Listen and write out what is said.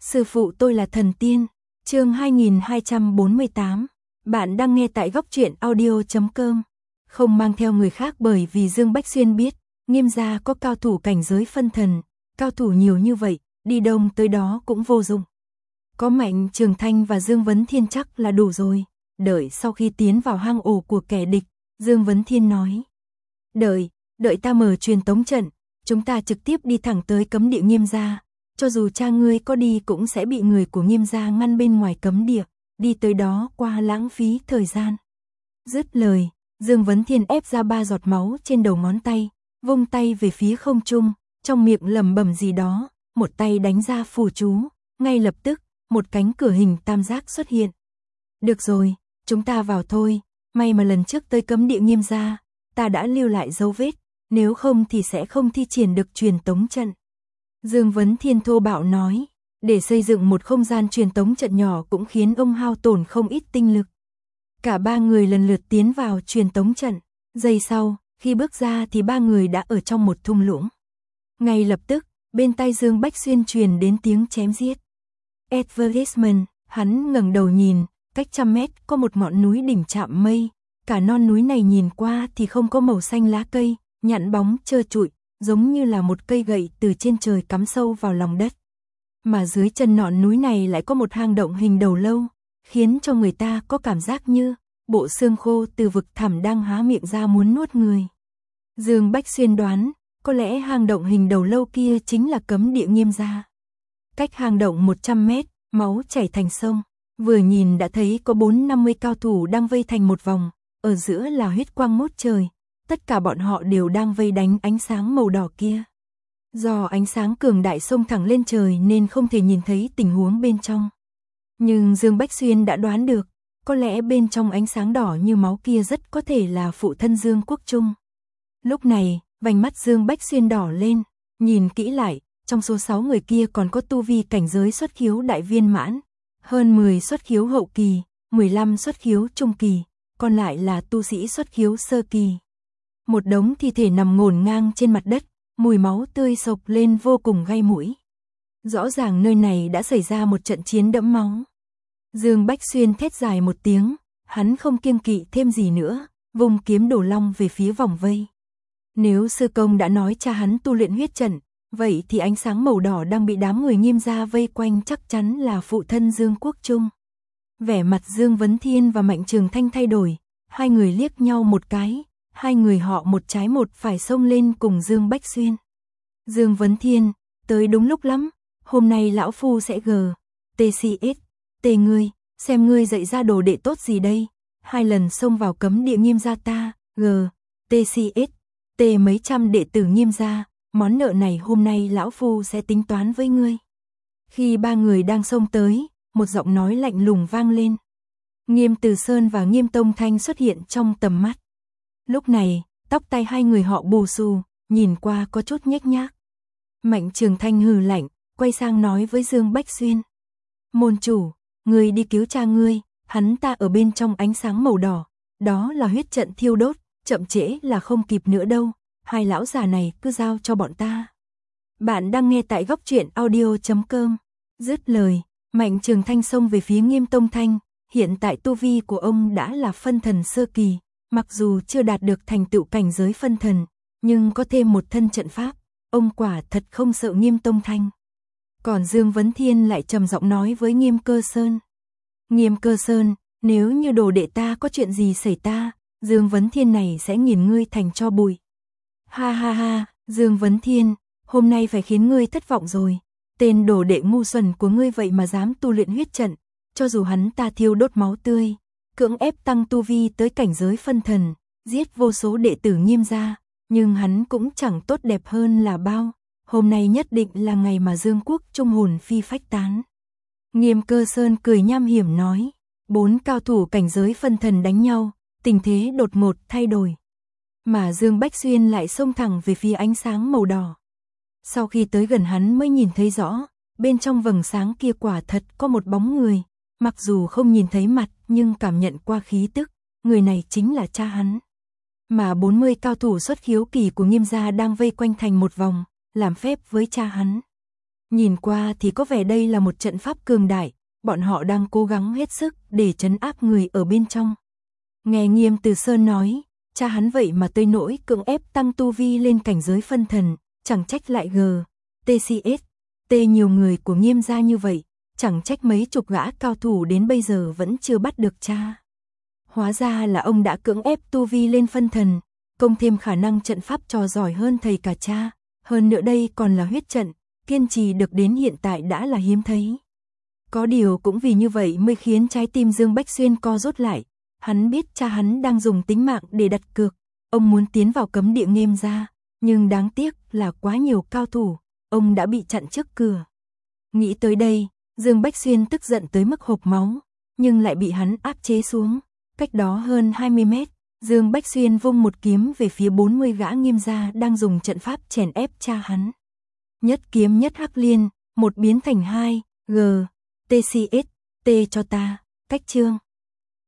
Sư phụ tôi là thần tiên. Chương 2248. Bạn đang nghe tại góc truyện audio.com. Không mang theo người khác bởi vì Dương Bách Xuyên biết, Nghiêm gia có cao thủ cảnh giới phân thần, cao thủ nhiều như vậy, đi đông tới đó cũng vô dụng. Có Mạnh Trường Thanh và Dương Vấn Thiên chắc là đủ rồi. Đợi sau khi tiến vào hang ổ của kẻ địch, Dương Vấn Thiên nói. Đợi ta mở truyền tống trận, chúng ta trực tiếp đi thẳng tới cấm địa Nghiêm gia. Cho dù cha ngươi có đi cũng sẽ bị người của Nghiêm gia ngăn bên ngoài cấm địa, đi tới đó qua lãng phí thời gian. Dứt lời, Dương Vấn Thiên ép ra 3 giọt máu trên đầu ngón tay, vung tay về phía không trung, trong miệng lẩm bẩm gì đó, một tay đánh ra phù chú, ngay lập tức, một cánh cửa hình tam giác xuất hiện. Được rồi, chúng ta vào thôi, may mà lần trước tới cấm địa Nghiêm gia, ta đã lưu lại dấu vết, nếu không thì sẽ không thi triển được truyền tống trận. Dương Vấn Thiên thô bạo nói, để xây dựng một không gian truyền tống trận nhỏ cũng khiến ông hao tổn không ít tinh lực. Cả 3 người lần lượt tiến vào truyền tống trận, giây sau, khi bước ra thì 3 người đã ở trong một thung lũng. Ngay lập tức, bên tai Dương Bách Xuyên truyền đến tiếng chém giết. Advertisement, hắn ngẩng đầu nhìn, cách 100 mét có một ngọn núi đỉnh chạm mây, cả non núi này nhìn qua thì không có màu xanh lá cây, nhẵn bóng trơ trụi, giống như là một cây gậy từ trên trời cắm sâu vào lòng đất. Mà dưới chân ngọn núi này lại có một hang động hình đầu lâu, khiến cho người ta có cảm giác như bộ xương khô từ vực thẳm đang há miệng ra muốn nuốt người. Dương Bách Xuyên đoán, có lẽ hang động hình đầu lâu kia chính là cấm địa Nghiêm gia. Cách hang động 100 mét, máu chảy thành sông, vừa nhìn đã thấy có 4-50 cao thủ đang vây thành một vòng, ở giữa là huyết quang ngút trời. Tất cả bọn họ đều đang vây đánh ánh sáng màu đỏ kia. Do ánh sáng cường đại xông thẳng lên trời nên không thể nhìn thấy tình huống bên trong. Nhưng Dương Bách Xuyên đã đoán được, có lẽ bên trong ánh sáng đỏ như máu kia rất có thể là phụ thân Dương Quốc Trung. Lúc này, vành mắt Dương Bách Xuyên đỏ lên, nhìn kỹ lại, trong số 6 người kia còn có tu vi cảnh giới xuất khiếu đại viên mãn, hơn 10 xuất khiếu hậu kỳ, 15 xuất khiếu trung kỳ, còn lại là tu sĩ xuất khiếu sơ kỳ. Một đống thi thể nằm ngổn ngang trên mặt đất, mùi máu tươi sộc lên vô cùng gai mũi. Rõ ràng nơi này đã xảy ra một trận chiến đẫm máu. Dương Bách Xuyên thét dài một tiếng, hắn không kiêng kỵ thêm gì nữa, vùng kiếm đổ long về phía vòng vây. Nếu sư công đã nói cha hắn tu luyện huyết trận, vậy thì ánh sáng màu đỏ đang bị đám người Nghiêm gia vây quanh chắc chắn là phụ thân Dương Quốc Trung. Vẻ mặt Dương Vấn Thiên và Mạnh Trường Thanh thay đổi, hai người liếc nhau một cái. Hai người họ một trái một phải xông lên cùng Dương Bách Xuyên. Dương Vấn Thiên, tới đúng lúc lắm, hôm nay lão phu sẽ TCS, ngươi, xem ngươi dạy ra đồ đệ tốt gì đây, 2 lần xông vào cấm địa Nghiêm gia ta, TCS, mấy trăm đệ tử Nghiêm gia, món nợ này hôm nay lão phu sẽ tính toán với ngươi. Khi 3 người đang xông tới, một giọng nói lạnh lùng vang lên. Nghiêm Từ Sơn và Nghiêm Tông Thanh xuất hiện trong tầm mắt. Lúc này, tóc tai hai người họ bù xù, nhìn qua có chút nhếch nhác. Mạnh Trường Thanh hừ lạnh, quay sang nói với Dương Bách Xuyên. Môn chủ, ngươi đi cứu cha ngươi, hắn ta ở bên trong ánh sáng màu đỏ, đó là huyết trận thiêu đốt, chậm trễ là không kịp nữa đâu, hai lão già này cứ giao cho bọn ta. Bạn đang nghe tại góc truyện audio.com. Dứt lời, Mạnh Trường Thanh xông về phía Nghiêm Tông Thanh, hiện tại tu vi của ông đã là phân thần sơ kỳ. Mặc dù chưa đạt được thành tựu cảnh giới phân thần, nhưng có thêm một thân trận pháp, ông quả thật không sợ Nghiêm Tông Thanh. Còn Dương Vấn Thiên lại trầm giọng nói với Nghiêm Cơ Sơn. Nghiêm Cơ Sơn, nếu như đồ đệ ta có chuyện gì xảy ta, Dương Vấn Thiên này sẽ nghiền ngươi thành tro bụi. Ha ha ha, Dương Vấn Thiên, hôm nay phải khiến ngươi thất vọng rồi. Tên đồ đệ ngu xuẩn của ngươi vậy mà dám tu luyện huyết trận, cho dù hắn ta thiêu đốt máu tươi, cưỡng ép tăng tu vi tới cảnh giới phân thần, giết vô số đệ tử Nghiêm gia, nhưng hắn cũng chẳng tốt đẹp hơn là bao. Hôm nay nhất định là ngày mà Dương Quốc Trung hồn phi phách tán. Nghiêm Cơ Sơn cười nham hiểm nói, 4 cao thủ cảnh giới phân thần đánh nhau, tình thế đột ngột thay đổi. Mà Dương Bách Xuyên lại xông thẳng về phía ánh sáng màu đỏ. Sau khi tới gần hắn mới nhìn thấy rõ, bên trong vầng sáng kia quả thật có một bóng người. Mặc dù không nhìn thấy mặt nhưng cảm nhận qua khí tức, người này chính là cha hắn. Mà 40 cao thủ xuất khiếu kỳ của Nghiêm gia đang vây quanh thành một vòng, làm phép với cha hắn. Nhìn qua thì có vẻ đây là một trận pháp cường đại, bọn họ đang cố gắng hết sức để trấn áp người ở bên trong. Nghe Nghiêm Từ Sơn nói, cha hắn vậy mà tới nỗi cưỡng ép tăng tu vi lên cảnh giới phân thần, chẳng trách lại TCS, nhiều người của Nghiêm gia như vậy, chẳng trách mấy chục gã cao thủ đến bây giờ vẫn chưa bắt được cha. Hóa ra là ông đã cưỡng ép tu vi lên phân thần, cộng thêm khả năng trận pháp trò giỏi hơn thầy cả cha, hơn nữa đây còn là huyết trận, kiên trì được đến hiện tại đã là hiếm thấy. Có điều cũng vì như vậy mới khiến trái tim Dương Bách Xuyên co rút lại, hắn biết cha hắn đang dùng tính mạng để đặt cược, ông muốn tiến vào cấm địa Nghiêm gia, nhưng đáng tiếc là quá nhiều cao thủ, ông đã bị chặn trước cửa. Nghĩ tới đây, Dương Bách Xuyên tức giận tới mức hộc máu, nhưng lại bị hắn áp chế xuống. Cách đó hơn 20 mét, Dương Bách Xuyên vung một kiếm về phía 40 gã Nghiêm gia đang dùng trận pháp chèn ép cha hắn. Nhất kiếm nhất hắc liên, một biến thành hai, TCS, cho ta, cách chương.